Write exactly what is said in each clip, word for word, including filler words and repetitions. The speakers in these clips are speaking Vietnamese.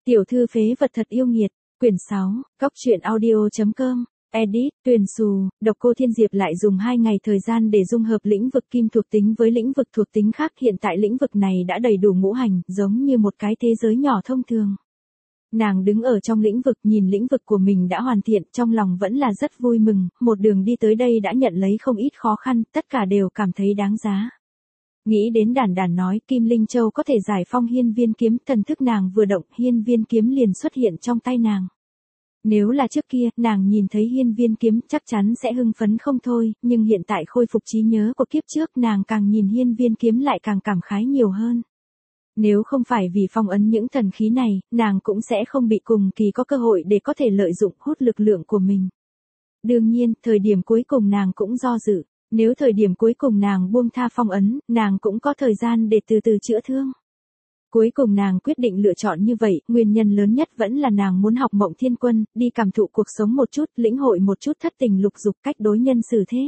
Tiểu thư phế vật thật yêu nghiệt, quyển sáu, góc truyện audio.com, edit, Tuyền Xù, Độc Cô Thiên Diệp lại dùng hai ngày thời gian để dung hợp lĩnh vực kim thuộc tính với lĩnh vực thuộc tính khác. Hiện tại lĩnh vực này đã đầy đủ ngũ hành, giống như một cái thế giới nhỏ thông thường. Nàng đứng ở trong lĩnh vực, nhìn lĩnh vực của mình đã hoàn thiện, trong lòng vẫn là rất vui mừng, một đường đi tới đây đã nhận lấy không ít khó khăn, tất cả đều cảm thấy đáng giá. Nghĩ đến Đản Đản nói Kim Linh Châu có thể giải phong hiên viên kiếm, thần thức nàng vừa động, hiên viên kiếm liền xuất hiện trong tay nàng. Nếu là trước kia, nàng nhìn thấy hiên viên kiếm chắc chắn sẽ hưng phấn không thôi, nhưng hiện tại khôi phục trí nhớ của kiếp trước, nàng càng nhìn hiên viên kiếm lại càng cảm khái nhiều hơn. Nếu không phải vì phong ấn những thần khí này, nàng cũng sẽ không bị cùng kỳ có cơ hội để có thể lợi dụng hút lực lượng của mình. Đương nhiên, thời điểm cuối cùng nàng cũng do dự. Nếu thời điểm cuối cùng nàng buông tha phong ấn, nàng cũng có thời gian để từ từ chữa thương. Cuối cùng nàng quyết định lựa chọn như vậy, nguyên nhân lớn nhất vẫn là nàng muốn học Mộng Thiên Quân, đi cảm thụ cuộc sống một chút, lĩnh hội một chút thất tình lục dục, cách đối nhân xử thế.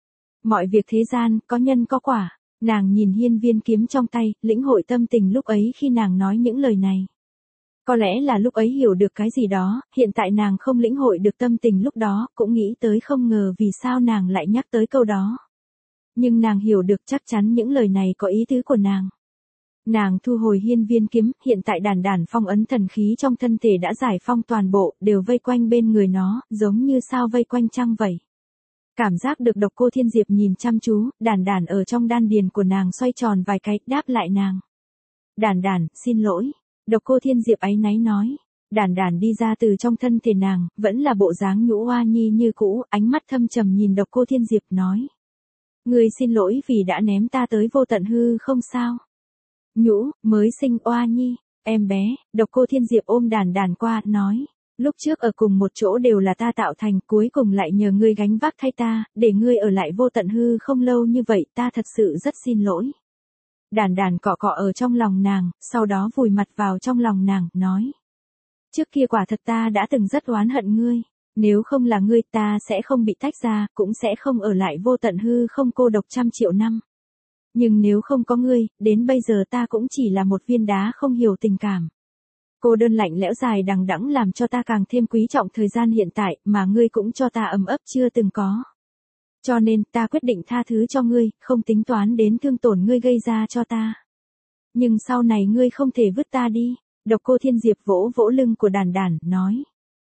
Mọi việc thế gian, có nhân có quả. Nàng nhìn hiên viên kiếm trong tay, lĩnh hội tâm tình lúc ấy khi nàng nói những lời này. Có lẽ là lúc ấy hiểu được cái gì đó, hiện tại nàng không lĩnh hội được tâm tình lúc đó, cũng nghĩ tới không ngờ vì sao nàng lại nhắc tới câu đó. Nhưng nàng hiểu được chắc chắn những lời này có ý tứ của nàng. Nàng thu hồi hiên viên kiếm, hiện tại Đản Đản phong ấn thần khí trong thân thể đã giải phong toàn bộ, đều vây quanh bên người nó, giống như sao vây quanh trăng vậy. Cảm giác được Độc Cô Thiên Diệp nhìn chăm chú, Đản Đản ở trong đan điền của nàng xoay tròn vài cái, đáp lại nàng. Đản Đản, xin lỗi. Độc Cô Thiên Diệp áy náy nói. Đản Đản đi ra từ trong thân thể nàng, vẫn là bộ dáng nhũ oa nhi như cũ, ánh mắt thâm trầm nhìn Độc Cô Thiên Diệp nói. Ngươi xin lỗi vì đã ném ta tới vô tận hư không sao? Nhũ, mới sinh oa nhi, em bé. Độc Cô Thiên Diệp ôm Đản Đản qua, nói. Lúc trước ở cùng một chỗ đều là ta tạo thành, cuối cùng lại nhờ ngươi gánh vác thay ta, để ngươi ở lại vô tận hư không lâu như vậy, ta thật sự rất xin lỗi. Đản Đản cọ cọ ở trong lòng nàng, sau đó vùi mặt vào trong lòng nàng, nói. Trước kia quả thật ta đã từng rất oán hận ngươi, nếu không là ngươi ta sẽ không bị tách ra, cũng sẽ không ở lại vô tận hư không cô độc trăm triệu năm. Nhưng nếu không có ngươi, đến bây giờ ta cũng chỉ là một viên đá không hiểu tình cảm. Cô đơn lạnh lẽo dài đằng đẵng làm cho ta càng thêm quý trọng thời gian hiện tại, mà ngươi cũng cho ta ấm ấp chưa từng có. Cho nên, ta quyết định tha thứ cho ngươi, không tính toán đến thương tổn ngươi gây ra cho ta. Nhưng sau này ngươi không thể vứt ta đi. Độc Cô Thiên Diệp vỗ vỗ lưng của Đản Đản, nói.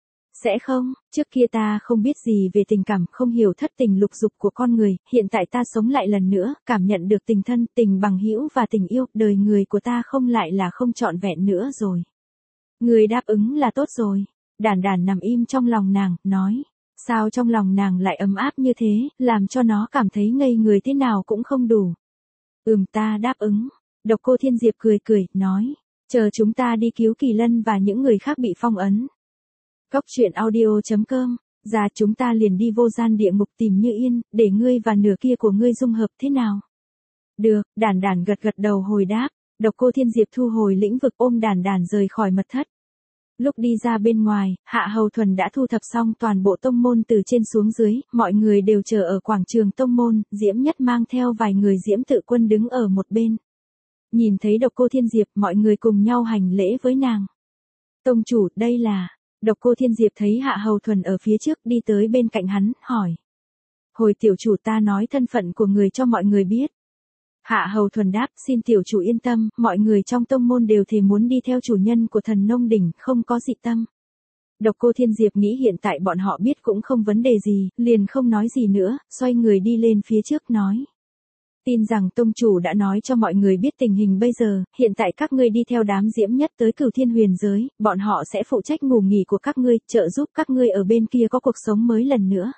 Sẽ không, trước kia ta không biết gì về tình cảm, không hiểu thất tình lục dục của con người, hiện tại ta sống lại lần nữa, cảm nhận được tình thân, tình bằng hữu và tình yêu, đời người của ta không lại là không trọn vẹn nữa rồi. Ngươi đáp ứng là tốt rồi. Đản Đản nằm im trong lòng nàng, nói. Sao trong lòng nàng lại ấm áp như thế, làm cho nó cảm thấy ngây người thế nào cũng không đủ. Ừm, ta đáp ứng. Độc Cô Thiên Diệp cười cười, nói. Chờ chúng ta đi cứu Kỳ Lân và những người khác bị phong ấn. Góc truyện audio.com, ra chúng ta liền đi vô gian địa ngục tìm Như Yên, để ngươi và nửa kia của ngươi dung hợp thế nào? Được, Đản Đản gật gật đầu hồi đáp. Độc Cô Thiên Diệp thu hồi lĩnh vực ôm Đản Đản rời khỏi mật thất. Lúc đi ra bên ngoài, Hạ Hầu Thuần đã thu thập xong toàn bộ tông môn từ trên xuống dưới, mọi người đều chờ ở quảng trường tông môn, Diễm Nhất mang theo vài người Diễm Tự Quân đứng ở một bên. Nhìn thấy Độc Cô Thiên Diệp, mọi người cùng nhau hành lễ với nàng. Tông chủ, đây là... Độc Cô Thiên Diệp thấy Hạ Hầu Thuần ở phía trước đi tới bên cạnh hắn, hỏi. Hồi tiểu chủ ta nói thân phận của người cho mọi người biết. Hạ Hầu Thuần đáp, xin tiểu chủ yên tâm, mọi người trong tông môn đều thề muốn đi theo chủ nhân của Thần Nông Đỉnh, không có dị tâm. Độc Cô Thiên Diệp nghĩ hiện tại bọn họ biết cũng không vấn đề gì, liền không nói gì nữa, xoay người đi lên phía trước nói. Tin rằng tông chủ đã nói cho mọi người biết tình hình bây giờ, hiện tại các ngươi đi theo đám Diễm Nhất tới Cửu Thiên Huyền giới, bọn họ sẽ phụ trách ngủ nghỉ của các ngươi, trợ giúp các ngươi ở bên kia có cuộc sống mới lần nữa.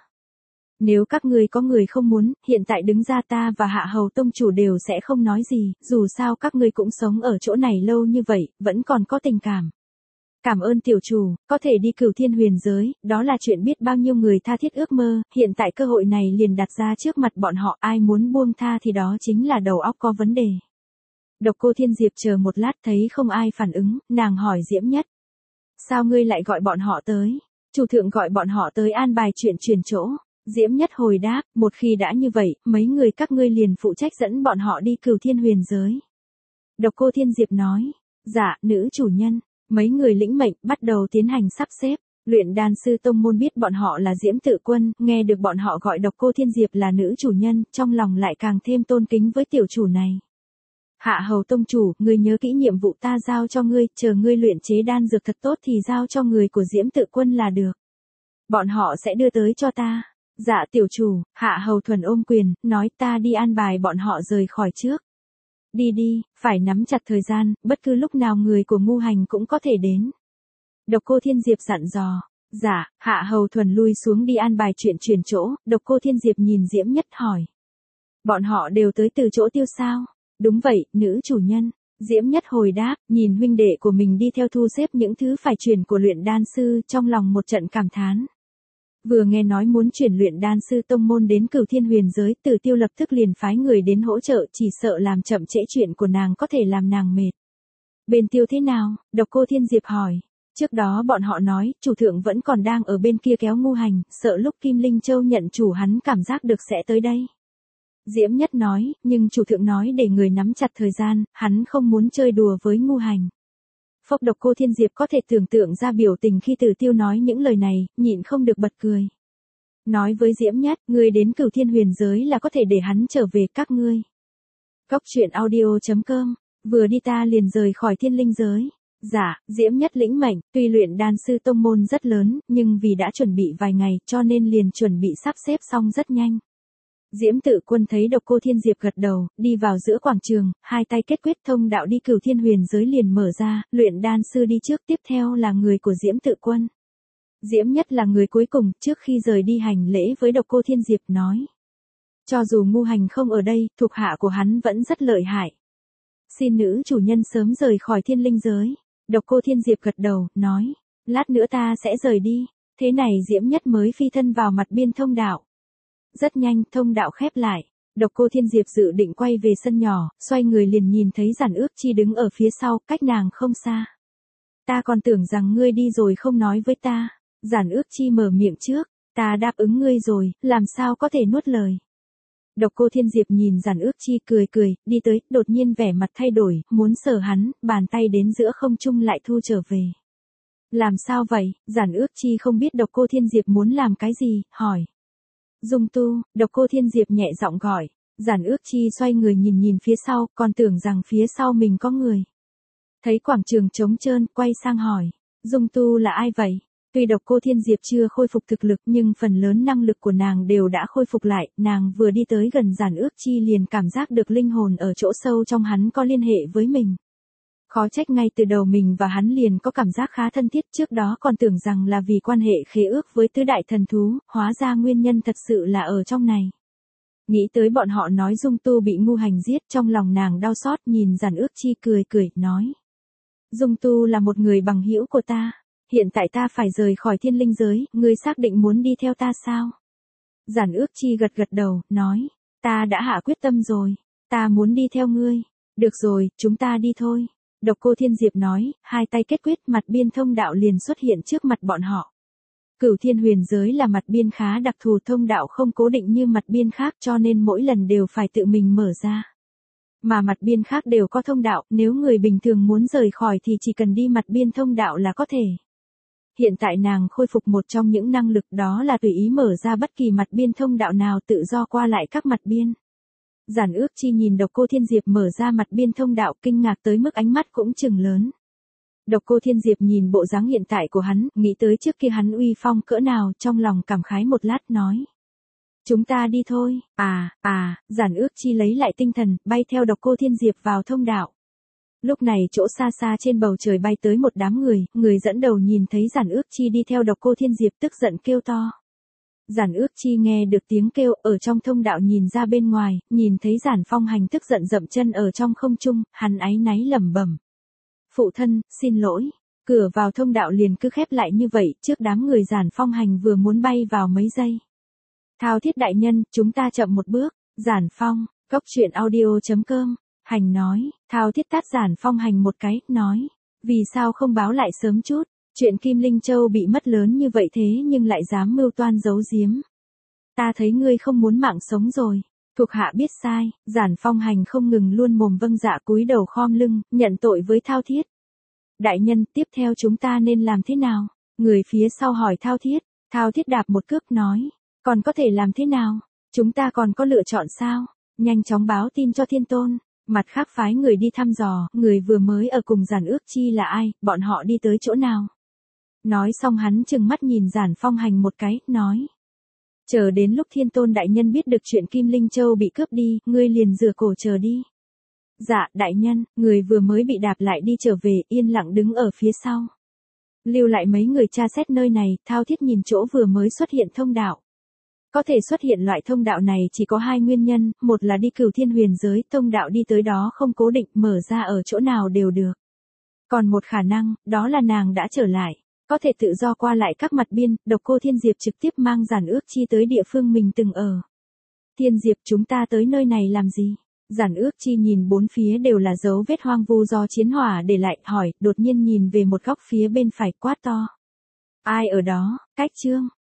Nếu các ngươi có người không muốn, hiện tại đứng ra ta và Hạ Hầu tông chủ đều sẽ không nói gì, dù sao các ngươi cũng sống ở chỗ này lâu như vậy, vẫn còn có tình cảm. Cảm ơn tiểu chủ, có thể đi Cửu Thiên Huyền giới, đó là chuyện biết bao nhiêu người tha thiết ước mơ, hiện tại cơ hội này liền đặt ra trước mặt bọn họ, ai muốn buông tha thì đó chính là đầu óc có vấn đề. Độc Cô Thiên Diệp chờ một lát thấy không ai phản ứng, nàng hỏi Diễm Nhất. Sao ngươi lại gọi bọn họ tới? Chủ thượng gọi bọn họ tới an bài chuyện chuyển chỗ. Diễm Nhất hồi đáp, một khi đã như vậy, mấy người các ngươi liền phụ trách dẫn bọn họ đi Cửu Thiên Huyền giới. Độc Cô Thiên Diệp nói, dạ, nữ chủ nhân. Mấy người lĩnh mệnh bắt đầu tiến hành sắp xếp. Luyện đan sư tông môn biết bọn họ là Diễm Tự Quân, nghe được bọn họ gọi Độc Cô Thiên Diệp là nữ chủ nhân, trong lòng lại càng thêm tôn kính với tiểu chủ này. Hạ hầu tông chủ, ngươi nhớ kỹ nhiệm vụ ta giao cho ngươi, chờ ngươi luyện chế đan dược thật tốt thì giao cho người của Diễm Tự Quân là được. Bọn họ sẽ đưa tới cho ta. Dạ tiểu chủ, Hạ hầu thuần ôm quyền, nói ta đi an bài bọn họ rời khỏi trước. Đi đi, phải nắm chặt thời gian, bất cứ lúc nào người của Ngu Hành cũng có thể đến. Độc Cô Thiên Diệp dặn dò. Dạ, Hạ hầu thuần lui xuống đi an bài chuyện chuyển chỗ, Độc Cô Thiên Diệp nhìn Diễm Nhất hỏi. Bọn họ đều tới từ chỗ tiêu sao? Đúng vậy, nữ chủ nhân. Diễm Nhất hồi đáp, nhìn huynh đệ của mình đi theo thu xếp những thứ phải chuyển của luyện đan sư, trong lòng một trận cảm thán. Vừa nghe nói muốn chuyển luyện đan sư tông môn đến Cửu Thiên Huyền giới, Tử Tiêu lập tức liền phái người đến hỗ trợ, chỉ sợ làm chậm trễ chuyện của nàng có thể làm nàng mệt. Bên Tiêu thế nào? Độc Cô Thiên Diệp hỏi. Trước đó bọn họ nói, chủ thượng vẫn còn đang ở bên kia kéo Ngu Hành, sợ lúc Kim Linh Châu nhận chủ hắn cảm giác được sẽ tới đây. Diễm Nhất nói, nhưng chủ thượng nói để người nắm chặt thời gian, hắn không muốn chơi đùa với Ngu Hành. Phốc. Độc Cô Thiên Diệp có thể tưởng tượng ra biểu tình khi Tử Tiêu nói những lời này, nhịn không được bật cười. Nói với Diễm Nhất, ngươi đến Cửu Thiên Huyền giới là có thể để hắn trở về các ngươi. Cốc truyện audio chấm com, vừa đi ta liền rời khỏi Thiên Linh giới. Dạ, Diễm Nhất lĩnh mệnh, tuy luyện đan sư tông môn rất lớn, nhưng vì đã chuẩn bị vài ngày cho nên liền chuẩn bị sắp xếp xong rất nhanh. Diễm Tự Quân thấy Độc Cô Thiên Diệp gật đầu, đi vào giữa quảng trường, hai tay kết quyết thông đạo đi Cửu Thiên Huyền giới liền mở ra, luyện đan sư đi trước, tiếp theo là người của Diễm Tự Quân. Diễm Nhất là người cuối cùng, trước khi rời đi hành lễ với Độc Cô Thiên Diệp nói. Cho dù Ngu Hành không ở đây, thuộc hạ của hắn vẫn rất lợi hại. Xin nữ chủ nhân sớm rời khỏi Thiên Linh giới. Độc Cô Thiên Diệp gật đầu, nói. Lát nữa ta sẽ rời đi. Thế này Diễm Nhất mới phi thân vào mặt biên thông đạo. Rất nhanh, thông đạo khép lại. Độc Cô Thiên Diệp dự định quay về sân nhỏ, xoay người liền nhìn thấy Giản Ước Chi đứng ở phía sau, cách nàng không xa. Ta còn tưởng rằng ngươi đi rồi không nói với ta. Giản Ước Chi mở miệng trước, ta đáp ứng ngươi rồi, làm sao có thể nuốt lời. Độc Cô Thiên Diệp nhìn Giản Ước Chi cười cười, đi tới, đột nhiên vẻ mặt thay đổi, muốn sờ hắn, bàn tay đến giữa không trung lại thu trở về. Làm sao vậy? Giản Ước Chi không biết Độc Cô Thiên Diệp muốn làm cái gì, hỏi. Dung Tu. Độc Cô Thiên Diệp nhẹ giọng gọi. Giản Ước Chi xoay người nhìn nhìn phía sau, còn tưởng rằng phía sau mình có người. Thấy quảng trường trống trơn, quay sang hỏi. Dung Tu là ai vậy? Tuy Độc Cô Thiên Diệp chưa khôi phục thực lực nhưng phần lớn năng lực của nàng đều đã khôi phục lại, nàng vừa đi tới gần Giản Ước Chi liền cảm giác được linh hồn ở chỗ sâu trong hắn có liên hệ với mình. Khó trách ngay từ đầu mình và hắn liền có cảm giác khá thân thiết, trước đó còn tưởng rằng là vì quan hệ khế ước với tứ đại thần thú, hóa ra nguyên nhân thật sự là ở trong này. Nghĩ tới bọn họ nói Dung Tu bị Ngu Hành giết, trong lòng nàng đau xót, nhìn Giản Ước Chi cười cười, nói. Dung Tu là một người bằng hữu của ta. Hiện tại ta phải rời khỏi Thiên Linh giới, ngươi xác định muốn đi theo ta sao? Giản Ước Chi gật gật đầu, nói. Ta đã hạ quyết tâm rồi. Ta muốn đi theo ngươi. Được rồi, chúng ta đi thôi. Độc Cô Thiên Diệp nói, hai tay kết quyết, mặt biên thông đạo liền xuất hiện trước mặt bọn họ. Cửu Thiên Huyền giới là mặt biên khá đặc thù, thông đạo không cố định như mặt biên khác cho nên mỗi lần đều phải tự mình mở ra. Mà mặt biên khác đều có thông đạo, nếu người bình thường muốn rời khỏi thì chỉ cần đi mặt biên thông đạo là có thể. Hiện tại nàng khôi phục một trong những năng lực đó là tùy ý mở ra bất kỳ mặt biên thông đạo nào tự do qua lại các mặt biên. Giản Ước Chi nhìn Độc Cô Thiên Diệp mở ra mặt biên thông đạo kinh ngạc tới mức ánh mắt cũng trừng lớn. Độc Cô Thiên Diệp nhìn bộ dáng hiện tại của hắn, nghĩ tới trước kia hắn uy phong cỡ nào, trong lòng cảm khái một lát nói. Chúng ta đi thôi. À, à, Giản Ước Chi lấy lại tinh thần, bay theo Độc Cô Thiên Diệp vào thông đạo. Lúc này chỗ xa xa trên bầu trời bay tới một đám người, người dẫn đầu nhìn thấy Giản Ước Chi đi theo Độc Cô Thiên Diệp tức giận kêu to. Giản Ước Chi nghe được tiếng kêu ở trong thông đạo nhìn ra bên ngoài, nhìn thấy Giản Phong Hành tức giận dậm chân ở trong không trung, hắn áy náy lẩm bẩm. Phụ thân, xin lỗi. Cửa vào thông đạo liền cứ khép lại như vậy, trước đám người Giản Phong Hành vừa muốn bay vào mấy giây. Thao Thiết đại nhân, chúng ta chậm một bước. Giản Phong, cốc truyện audio chấm com. Hành nói, Thao Thiết tát Giản Phong Hành một cái, nói. Vì sao không báo lại sớm chút? Chuyện Kim Linh Châu bị mất lớn như vậy thế nhưng lại dám mưu toan giấu giếm. Ta thấy ngươi không muốn mạng sống rồi. Thuộc hạ biết sai. Giản Phong Hành không ngừng luôn mồm vâng dạ cúi đầu khom lưng, nhận tội với Thao Thiết. đại nhân, tiếp theo chúng ta nên làm thế nào? Người phía sau hỏi Thao Thiết, Thao Thiết đạp một cước nói, còn có thể làm thế nào? Chúng ta còn có lựa chọn sao? Nhanh chóng báo tin cho Thiên Tôn. Mặt khác phái người đi thăm dò, người vừa mới ở cùng Giản Ước Chi là ai, bọn họ đi tới chỗ nào. Nói xong hắn trừng mắt nhìn Giản Phong Hành một cái, nói. Chờ đến lúc Thiên Tôn đại nhân biết được chuyện Kim Linh Châu bị cướp đi, ngươi liền rửa cổ chờ đi. Dạ, đại nhân, người vừa mới bị đạp lại đi trở về, yên lặng đứng ở phía sau. Lưu lại mấy người tra xét nơi này, Thao Thiết nhìn chỗ vừa mới xuất hiện thông đạo. Có thể xuất hiện loại thông đạo này chỉ có hai nguyên nhân, một là đi Cửu Thiên Huyền giới, thông đạo đi tới đó không cố định, mở ra ở chỗ nào đều được. Còn một khả năng, đó là nàng đã trở lại, có thể tự do qua lại các mặt biên, Độc Cô Thiên Diệp trực tiếp mang Giản Ước Chi tới địa phương mình từng ở. Thiên Diệp, chúng ta tới nơi này làm gì? Giản Ước Chi nhìn bốn phía đều là dấu vết hoang vu do chiến hỏa để lại, hỏi, đột nhiên nhìn về một góc phía bên phải, quát to. Ai ở đó? Cách Trương.